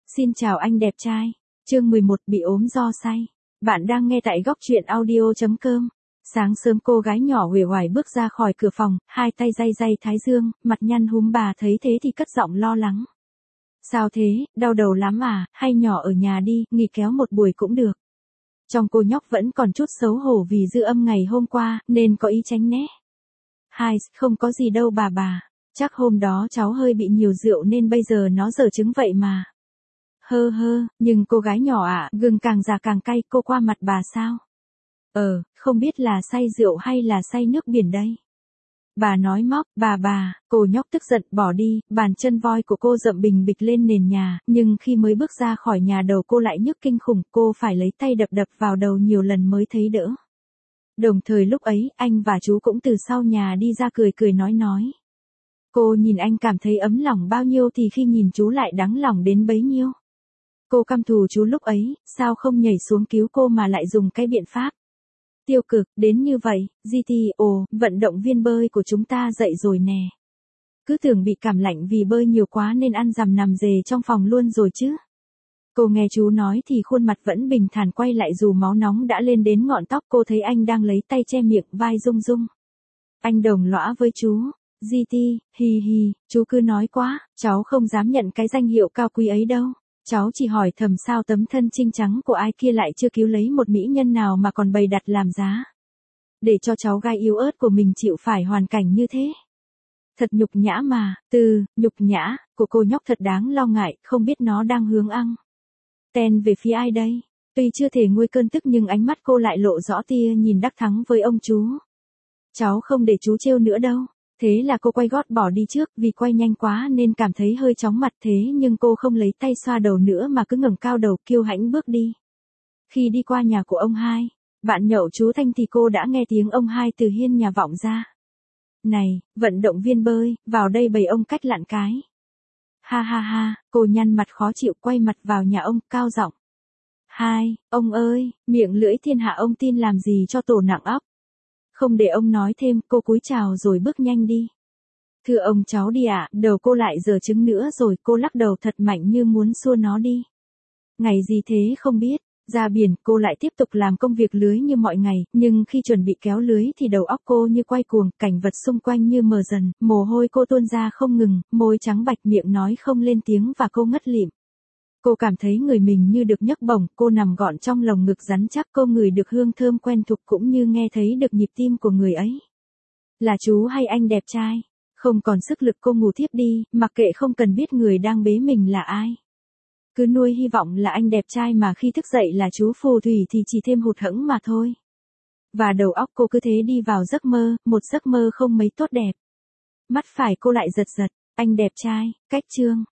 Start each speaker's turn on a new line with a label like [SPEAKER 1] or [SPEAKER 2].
[SPEAKER 1] Xin chào anh đẹp trai. Chương 11 bị ốm do say. Bạn đang nghe tại góc truyện audio.com. Sáng sớm cô gái nhỏ uể oải bước ra khỏi cửa phòng, hai tay day day thái dương, mặt nhăn húm bà thấy thế thì cất giọng lo lắng. Sao thế, đau đầu lắm à, hay nhỏ ở nhà đi, nghỉ kéo một buổi cũng được. Trong cô nhóc vẫn còn chút xấu hổ vì dư âm ngày hôm qua, nên có ý tránh né. Hai, không có gì đâu bà. Chắc hôm đó cháu hơi bị nhiều rượu nên bây giờ nó dở chứng vậy mà. Hơ, nhưng cô gái nhỏ ạ, gừng càng già càng cay, cô qua mặt bà sao? Không biết là say rượu hay là say nước biển đây? Bà nói móc, bà, cô nhóc tức giận bỏ đi, bàn chân voi của cô dậm bình bịch lên nền nhà, nhưng khi mới bước ra khỏi nhà đầu cô lại nhức kinh khủng, cô phải lấy tay đập vào đầu nhiều lần mới thấy đỡ. Đồng thời lúc ấy, anh và chú cũng từ sau nhà đi ra cười nói. Cô nhìn anh cảm thấy ấm lòng bao nhiêu thì khi nhìn chú lại đắng lòng đến bấy nhiêu. Cô căm thù chú lúc ấy, sao không nhảy xuống cứu cô mà lại dùng cái biện pháp tiêu cực đến như vậy. GTO, vận động viên bơi của chúng ta dậy rồi nè. Cứ tưởng bị cảm lạnh vì bơi nhiều quá nên ăn dằm nằm rề trong phòng luôn rồi chứ. Cô nghe chú nói thì khuôn mặt vẫn bình thản quay lại dù máu nóng đã lên đến ngọn tóc. Cô thấy anh đang lấy tay che miệng vai rung. Anh đồng lõa với chú. GT, hi, chú cứ nói quá, cháu không dám nhận cái danh hiệu cao quý ấy đâu. Cháu chỉ hỏi thầm sao tấm thân trinh trắng của ai kia lại chưa cứu lấy một mỹ nhân nào mà còn bày đặt làm giá. Để cho cháu gai yếu ớt của mình chịu phải hoàn cảnh như thế. Thật nhục nhã mà, nhục nhã, của cô nhóc thật đáng lo ngại, không biết nó đang hướng ten về phía ai đây. Tuy chưa thể nguôi cơn tức nhưng ánh mắt cô lại lộ rõ tia nhìn đắc thắng với ông chú. Cháu không để chú trêu nữa đâu. Thế là cô quay gót bỏ đi trước, vì quay nhanh quá nên cảm thấy hơi chóng mặt thế nhưng cô không lấy tay xoa đầu nữa mà cứ ngẩng cao đầu kiêu hãnh bước đi. Khi đi qua nhà của ông hai, bạn nhậu chú Thanh thì cô đã nghe tiếng ông hai từ hiên nhà vọng ra. Này, vận động viên bơi, vào đây bày ông cách lặn cái. Ha, cô nhăn mặt khó chịu quay mặt vào nhà ông cao giọng. Hai, ông ơi, miệng lưỡi thiên hạ ông tin làm gì cho tổ nặng óc. Không để ông nói thêm, cô cúi chào rồi bước nhanh đi. Thưa ông cháu đi ạ, đầu cô lại dở chứng nữa rồi, cô lắc đầu thật mạnh như muốn xua nó đi. Ngày gì thế không biết, ra biển cô lại tiếp tục làm công việc lưới như mọi ngày, nhưng khi chuẩn bị kéo lưới thì đầu óc cô như quay cuồng, cảnh vật xung quanh như mờ dần, mồ hôi cô tuôn ra không ngừng, môi trắng bạch miệng nói không lên tiếng và cô ngất lịm. Cô cảm thấy người mình như được nhấc bổng, cô nằm gọn trong lồng ngực rắn chắc, cô ngửi được hương thơm quen thuộc cũng như nghe thấy được nhịp tim của người ấy. Là chú hay anh đẹp trai? Không còn sức lực cô ngủ thiếp đi, mặc kệ không cần biết người đang bế mình là ai. Cứ nuôi hy vọng là anh đẹp trai mà khi thức dậy là chú phù thủy thì chỉ thêm hụt hẫng mà thôi. Và đầu óc cô cứ thế đi vào giấc mơ, một giấc mơ không mấy tốt đẹp. Mắt phải cô lại giật, anh đẹp trai, cách chương.